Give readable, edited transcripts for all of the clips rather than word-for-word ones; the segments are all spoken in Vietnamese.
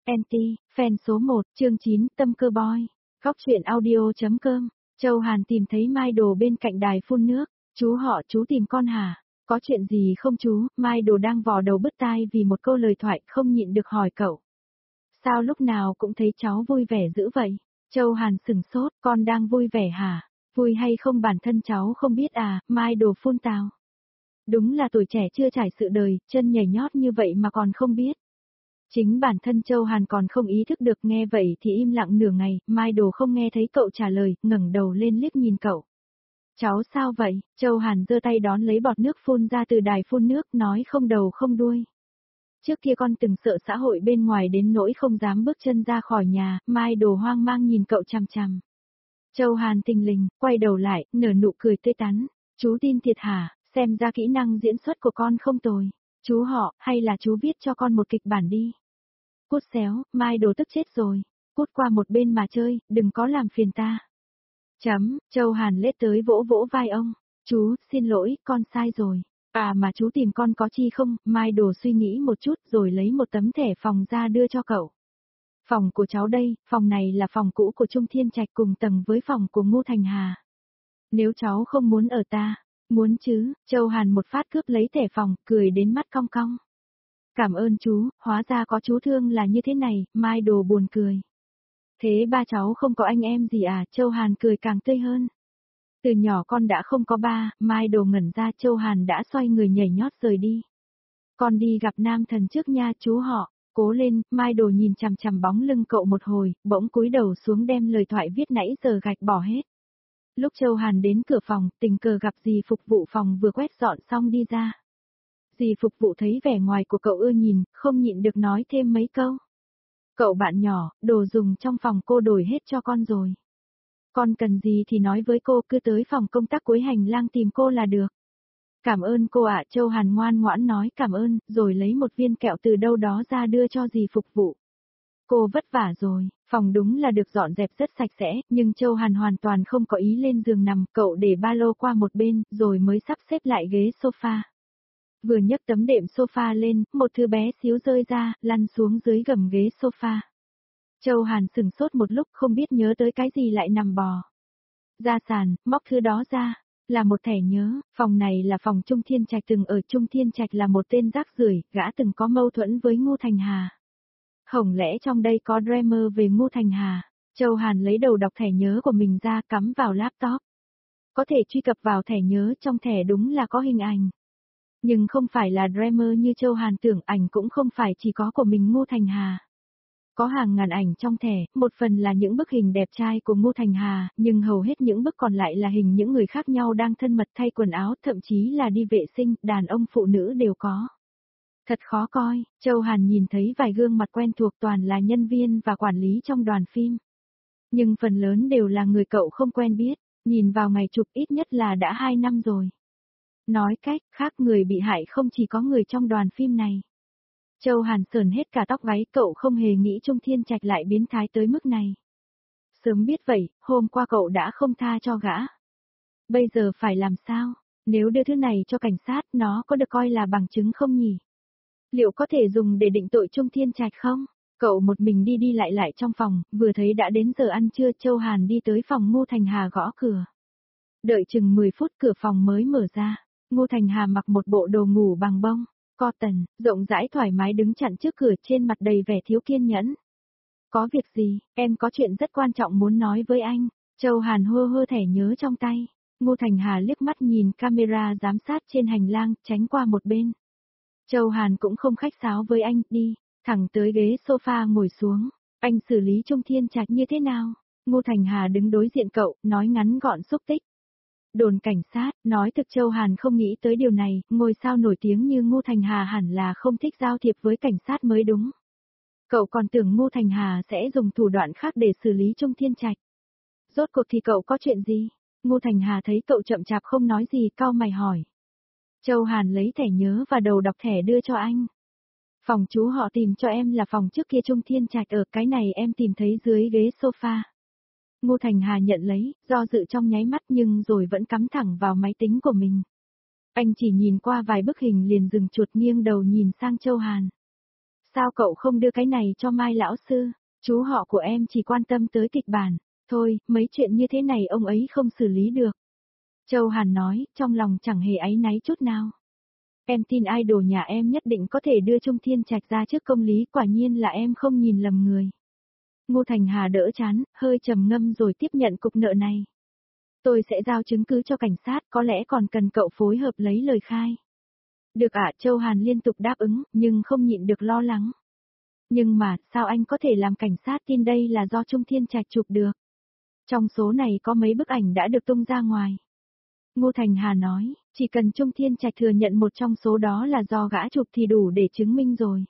Anti, fan số 1, chương 9, tâm cơ boy. Góc truyện audio.com. Châu Hàn tìm thấy Mai Đồ bên cạnh đài phun nước. Chú họ, chú tìm con hả? Có chuyện gì không chú? Mai Đồ đang vò đầu bứt tai vì một câu lời thoại không nhịn được hỏi cậu. Sao lúc nào cũng thấy cháu vui vẻ dữ vậy? Châu Hàn sừng sốt, con đang vui vẻ hả? Vui hay không bản thân cháu không biết à? Mai Đồ phun tào. Đúng là tuổi trẻ chưa trải sự đời, chân nhảy nhót như vậy mà còn không biết. Chính bản thân Châu Hàn còn không ý thức được, nghe vậy thì im lặng nửa ngày, Mai Đồ không nghe thấy cậu trả lời, ngẩng đầu lên liếc nhìn cậu. Cháu sao vậy? Châu Hàn giơ tay đón lấy bọt nước phun ra từ đài phun nước, nói không đầu không đuôi. Trước kia con từng sợ xã hội bên ngoài đến nỗi không dám bước chân ra khỏi nhà, Mai Đồ hoang mang nhìn cậu chằm chằm. Châu Hàn thình lình, quay đầu lại, nở nụ cười tươi tắn. Chú tin thiệt hả? Xem ra kỹ năng diễn xuất của con không tồi. Chú họ, hay là chú viết cho con một kịch bản đi. Cút xéo, Mai Đồ tức chết rồi. Cút qua một bên mà chơi, đừng có làm phiền ta. Châu Hàn lết tới vỗ vỗ vai ông. Chú, xin lỗi, con sai rồi. À mà chú tìm con có chi không? Mai Đồ suy nghĩ một chút rồi lấy một tấm thẻ phòng ra đưa cho cậu. Phòng của cháu đây, phòng này là phòng cũ của Trung Thiên Trạch cùng tầng với phòng của Ngô Thành Hà. Nếu cháu không muốn ở ta, muốn chứ, Châu Hàn một phát cướp lấy thẻ phòng, cười đến mắt cong cong. Cảm ơn chú, hóa ra có chú thương là như thế này, Mai Đồ buồn cười. Thế ba cháu không có anh em gì à? Châu Hàn cười càng tươi hơn. Từ nhỏ con đã không có ba, Mai Đồ ngẩn ra. Châu Hàn đã xoay người nhảy nhót rời đi. Con đi gặp nam thần trước nha chú họ, cố lên. Mai Đồ nhìn chằm chằm bóng lưng cậu một hồi, bỗng cúi đầu xuống đem lời thoại viết nãy giờ gạch bỏ hết. Lúc Châu Hàn đến cửa phòng, tình cờ gặp dì phục vụ phòng vừa quét dọn xong đi ra. Dì phục vụ thấy vẻ ngoài của cậu ưa nhìn, không nhịn được nói thêm mấy câu. Cậu bạn nhỏ, đồ dùng trong phòng cô đổi hết cho con rồi. Con cần gì thì nói với cô, cứ tới phòng công tác cuối hành lang tìm cô là được. Cảm ơn cô ạ. Châu Hàn ngoan ngoãn nói cảm ơn, rồi lấy một viên kẹo từ đâu đó ra đưa cho dì phục vụ. Cô vất vả rồi, phòng đúng là được dọn dẹp rất sạch sẽ, nhưng Châu Hàn hoàn toàn không có ý lên giường nằm, cậu để ba lô qua một bên, rồi mới sắp xếp lại ghế sofa. Vừa nhấc tấm đệm sofa lên, một thứ bé xíu rơi ra, lăn xuống dưới gầm ghế sofa. Châu Hàn sừng sốt một lúc không biết nhớ tới cái gì lại nằm bò. Ra sàn, móc thứ đó ra, là một thẻ nhớ, phòng này là phòng Trung Thiên Trạch, từng ở Trung Thiên Trạch là một tên rác rưởi, gã từng có mâu thuẫn với Ngô Thành Hà. Không lẽ trong đây có dreamer về Ngô Thành Hà? Châu Hàn lấy đầu đọc thẻ nhớ của mình ra cắm vào laptop. Có thể truy cập vào thẻ nhớ, trong thẻ đúng là có hình ảnh. Nhưng không phải là dreamer như Châu Hàn tưởng, ảnh cũng không phải chỉ có của mình Ngô Thành Hà. Có hàng ngàn ảnh trong thẻ, một phần là những bức hình đẹp trai của Ngô Thành Hà, nhưng hầu hết những bức còn lại là hình những người khác nhau đang thân mật thay quần áo, thậm chí là đi vệ sinh, đàn ông phụ nữ đều có. Thật khó coi, Châu Hàn nhìn thấy vài gương mặt quen thuộc, toàn là nhân viên và quản lý trong đoàn phim. Nhưng phần lớn đều là người cậu không quen biết, nhìn vào ngày chụp ít nhất là đã 2 năm rồi. Nói cách khác, người bị hại không chỉ có người trong đoàn phim này. Châu Hàn sờn hết cả tóc gáy, cậu không hề nghĩ Trung Thiên Trạch lại biến thái tới mức này. Sớm biết vậy, hôm qua cậu đã không tha cho gã. Bây giờ phải làm sao? Nếu đưa thứ này cho cảnh sát, nó có được coi là bằng chứng không nhỉ? Liệu có thể dùng để định tội Trung Thiên Trạch không? Cậu một mình đi đi lại trong phòng, vừa thấy đã đến giờ ăn trưa. Châu Hàn đi tới phòng Ngô Thành Hà gõ cửa. Đợi chừng 10 phút cửa phòng mới mở ra. Ngô Thành Hà mặc một bộ đồ ngủ bằng bông, cotton, rộng rãi thoải mái đứng chặn trước cửa, trên mặt đầy vẻ thiếu kiên nhẫn. Có việc gì? Em có chuyện rất quan trọng muốn nói với anh. Châu Hàn hơ hơ thẻ nhớ trong tay. Ngô Thành Hà liếc mắt nhìn camera giám sát trên hành lang, tránh qua một bên. Châu Hàn cũng không khách sáo với anh, đi, thẳng tới ghế sofa ngồi xuống. Anh xử lý Trung Thiên Trạch như thế nào? Ngô Thành Hà đứng đối diện cậu, nói ngắn gọn xúc tích. Đồn cảnh sát, nói thực Châu Hàn không nghĩ tới điều này, ngôi sao nổi tiếng như Ngô Thành Hà hẳn là không thích giao thiệp với cảnh sát mới đúng. Cậu còn tưởng Ngô Thành Hà sẽ dùng thủ đoạn khác để xử lý Trung Thiên Trạch. Rốt cuộc thì cậu có chuyện gì? Ngô Thành Hà thấy cậu chậm chạp không nói gì, cau mày hỏi. Châu Hàn lấy thẻ nhớ và đầu đọc thẻ đưa cho anh. Phòng chú họ tìm cho em là phòng trước kia Trung Thiên Trạch ở, cái này em tìm thấy dưới ghế sofa. Ngô Thành Hà nhận lấy, do dự trong nháy mắt nhưng rồi vẫn cắm thẳng vào máy tính của mình. Anh chỉ nhìn qua vài bức hình liền dừng chuột, nghiêng đầu nhìn sang Châu Hàn. Sao cậu không đưa cái này cho Mai lão sư? Chú họ của em chỉ quan tâm tới kịch bản. Thôi, mấy chuyện như thế này ông ấy không xử lý được. Châu Hàn nói, trong lòng chẳng hề áy náy chút nào. Em tin idol nhà em nhất định có thể đưa Trung Thiên Trạch ra trước công lý, quả nhiên là em không nhìn lầm người. Ngô Thành Hà đỡ chán, hơi trầm ngâm rồi tiếp nhận cục nợ này. Tôi sẽ giao chứng cứ cho cảnh sát, có lẽ còn cần cậu phối hợp lấy lời khai. Được ạ, Châu Hàn liên tục đáp ứng, nhưng không nhịn được lo lắng. Nhưng mà, sao anh có thể làm cảnh sát tin đây là do Trung Thiên Trạch chụp được? Trong số này có mấy bức ảnh đã được tung ra ngoài. Ngô Thành Hà nói, chỉ cần Trung Thiên Trạch thừa nhận một trong số đó là do gã chụp thì đủ để chứng minh rồi.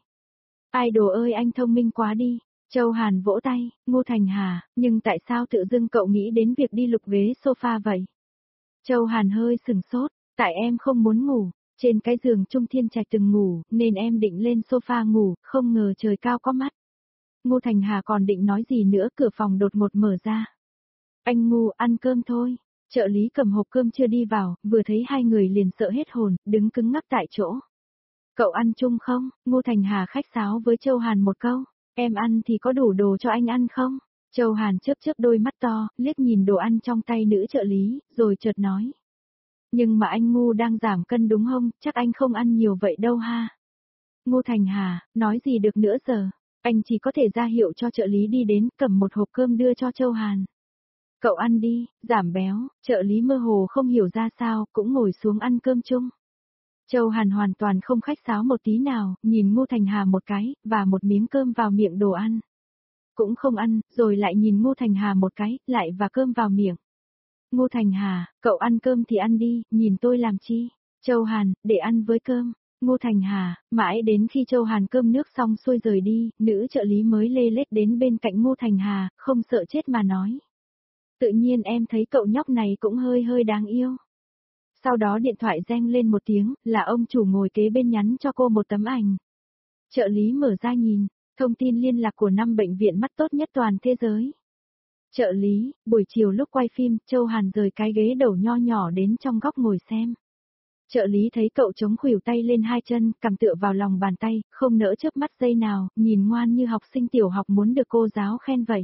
Idol ơi anh thông minh quá đi. Châu Hàn vỗ tay, Ngô Thành Hà, nhưng tại sao tự dưng cậu nghĩ đến việc đi lục ghế sofa vậy? Châu Hàn hơi sừng sốt, tại em không muốn ngủ, trên cái giường Trung Thiên Trạch từng ngủ, nên em định lên sofa ngủ, không ngờ trời cao có mắt. Ngô Thành Hà còn định nói gì nữa, cửa phòng đột ngột mở ra. Anh Ngô, ăn cơm thôi. Trợ lý cầm hộp cơm chưa đi vào, vừa thấy hai người liền sợ hết hồn, đứng cứng ngắc tại chỗ. Cậu ăn chung không? Ngô Thành Hà khách sáo với Châu Hàn một câu. Em ăn thì có đủ đồ cho anh ăn không? Châu Hàn chớp chớp đôi mắt to, liếc nhìn đồ ăn trong tay nữ trợ lý, rồi chợt nói. Nhưng mà anh Ngô đang giảm cân đúng không? Chắc anh không ăn nhiều vậy đâu ha. Ngô Thành Hà, nói gì được nữa giờ? Anh chỉ có thể ra hiệu cho trợ lý đi đến, cầm một hộp cơm đưa cho Châu Hàn. Cậu ăn đi, giảm béo, trợ lý mơ hồ không hiểu ra sao, cũng ngồi xuống ăn cơm chung. Châu Hàn hoàn toàn không khách sáo một tí nào, nhìn Ngô Thành Hà một cái, và một miếng cơm vào miệng đồ ăn. Cũng không ăn, rồi lại nhìn Ngô Thành Hà một cái, lại và cơm vào miệng. Ngô Thành Hà, cậu ăn cơm thì ăn đi, nhìn tôi làm chi? Châu Hàn, để ăn với cơm. Ngô Thành Hà, mãi đến khi Châu Hàn cơm nước xong xuôi rời đi, nữ trợ lý mới lê lết đến bên cạnh Ngô Thành Hà, không sợ chết mà nói. Tự nhiên em thấy cậu nhóc này cũng hơi hơi đáng yêu. Sau đó điện thoại reng lên một tiếng, là ông chủ ngồi kế bên nhắn cho cô một tấm ảnh. Trợ lý mở ra nhìn, thông tin liên lạc của 5 bệnh viện mắt tốt nhất toàn thế giới. Trợ lý, buổi chiều lúc quay phim, Châu Hàn rời cái ghế đầu nho nhỏ đến trong góc ngồi xem. Trợ lý thấy cậu chống khuỷu tay lên hai chân, cằm tựa vào lòng bàn tay, không nỡ chớp mắt giây nào, nhìn ngoan như học sinh tiểu học muốn được cô giáo khen vậy.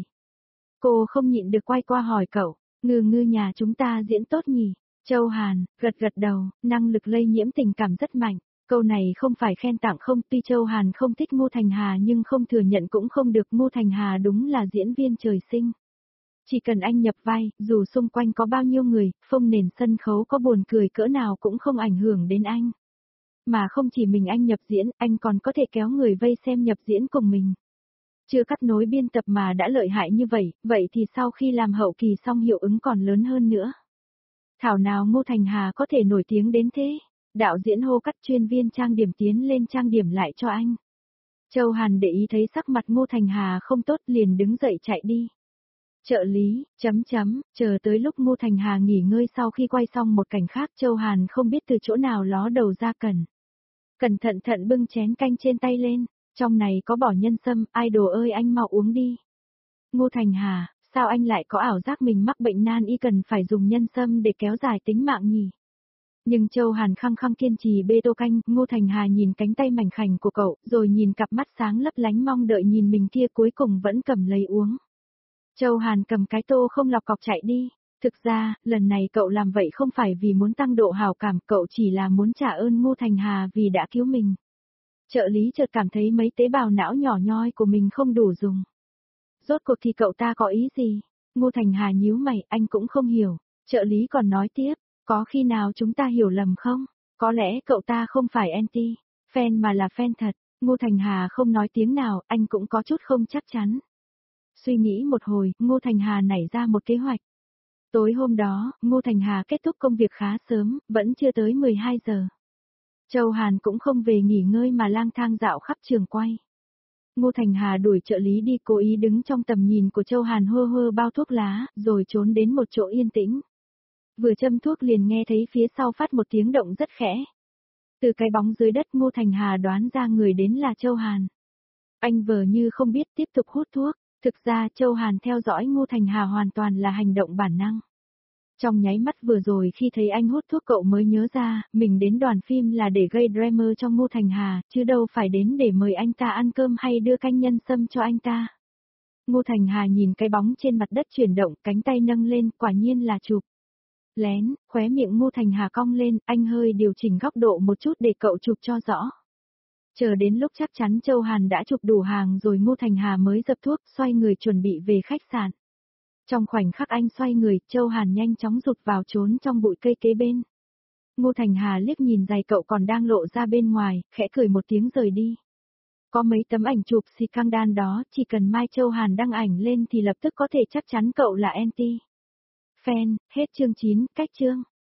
Cô không nhịn được quay qua hỏi cậu, ngư nhà chúng ta diễn tốt nhỉ? Châu Hàn, gật gật đầu, năng lực lây nhiễm tình cảm rất mạnh. Câu này không phải khen tặng không, tuy Châu Hàn không thích Ngô Thành Hà nhưng không thừa nhận cũng không được, Ngô Thành Hà đúng là diễn viên trời sinh. Chỉ cần anh nhập vai, dù xung quanh có bao nhiêu người, phông nền sân khấu có buồn cười cỡ nào cũng không ảnh hưởng đến anh. Mà không chỉ mình anh nhập diễn, anh còn có thể kéo người vây xem nhập diễn cùng mình. Chưa cắt nối biên tập mà đã lợi hại như vậy, vậy thì sau khi làm hậu kỳ xong hiệu ứng còn lớn hơn nữa. Thảo nào Ngô Thành Hà có thể nổi tiếng đến thế? Đạo diễn hô cắt chuyên viên trang điểm tiến lên trang điểm lại cho anh. Châu Hàn để ý thấy sắc mặt Ngô Thành Hà không tốt liền đứng dậy chạy đi. Trợ lý, chờ tới lúc Ngô Thành Hà nghỉ ngơi sau khi quay xong một cảnh khác, Châu Hàn không biết từ chỗ nào ló đầu ra cẩn thận bưng chén canh trên tay lên, trong này có bỏ nhân sâm, idol ơi anh mau uống đi. Ngô Thành Hà, sao anh lại có ảo giác mình mắc bệnh nan y cần phải dùng nhân sâm để kéo dài tính mạng nhỉ? Nhưng Châu Hàn khăng khăng kiên trì bê tô canh, Ngô Thành Hà nhìn cánh tay mảnh khảnh của cậu, rồi nhìn cặp mắt sáng lấp lánh mong đợi nhìn mình kia cuối cùng vẫn cầm lấy uống. Châu Hàn cầm cái tô không lọc cọc chạy đi. Thực ra, lần này cậu làm vậy không phải vì muốn tăng độ hào cảm, cậu chỉ là muốn trả ơn Ngô Thành Hà vì đã cứu mình. Trợ lý chợt cảm thấy mấy tế bào não nhỏ nhoi của mình không đủ dùng. Rốt cuộc thì cậu ta có ý gì? Ngô Thành Hà nhíu mày, anh cũng không hiểu. Trợ lý còn nói tiếp, có khi nào chúng ta hiểu lầm không? Có lẽ cậu ta không phải anti, fan mà là fan thật. Ngô Thành Hà không nói tiếng nào, anh cũng có chút không chắc chắn. Suy nghĩ một hồi, Ngô Thành Hà nảy ra một kế hoạch. Tối hôm đó, Ngô Thành Hà kết thúc công việc khá sớm, vẫn chưa tới 12 giờ. Châu Hàn cũng không về nghỉ ngơi mà lang thang dạo khắp trường quay. Ngô Thành Hà đuổi trợ lý đi, cố ý đứng trong tầm nhìn của Châu Hàn hơ hơ bao thuốc lá, rồi trốn đến một chỗ yên tĩnh. Vừa châm thuốc liền nghe thấy phía sau phát một tiếng động rất khẽ. Từ cái bóng dưới đất Ngô Thành Hà đoán ra người đến là Châu Hàn. Anh vờ như không biết tiếp tục hút thuốc, thực ra Châu Hàn theo dõi Ngô Thành Hà hoàn toàn là hành động bản năng. Trong nháy mắt vừa rồi khi thấy anh hút thuốc cậu mới nhớ ra, mình đến đoàn phim là để gây drama cho Ngô Thành Hà, chứ đâu phải đến để mời anh ta ăn cơm hay đưa canh nhân sâm cho anh ta. Ngô Thành Hà nhìn cái bóng trên mặt đất chuyển động, cánh tay nâng lên, quả nhiên là chụp. Lén, khóe miệng Ngô Thành Hà cong lên, anh hơi điều chỉnh góc độ một chút để cậu chụp cho rõ. Chờ đến lúc chắc chắn Châu Hàn đã chụp đủ hàng rồi Ngô Thành Hà mới dập thuốc, xoay người chuẩn bị về khách sạn. Trong khoảnh khắc anh xoay người, Châu Hàn nhanh chóng rụt vào trốn trong bụi cây kế bên. Ngô Thành Hà liếc nhìn giày cậu còn đang lộ ra bên ngoài, khẽ cười một tiếng rời đi. Có mấy tấm ảnh chụp xì căng đan đó, chỉ cần mai Châu Hàn đăng ảnh lên thì lập tức có thể chắc chắn cậu là anti fan. Hết chương 9, cách chương.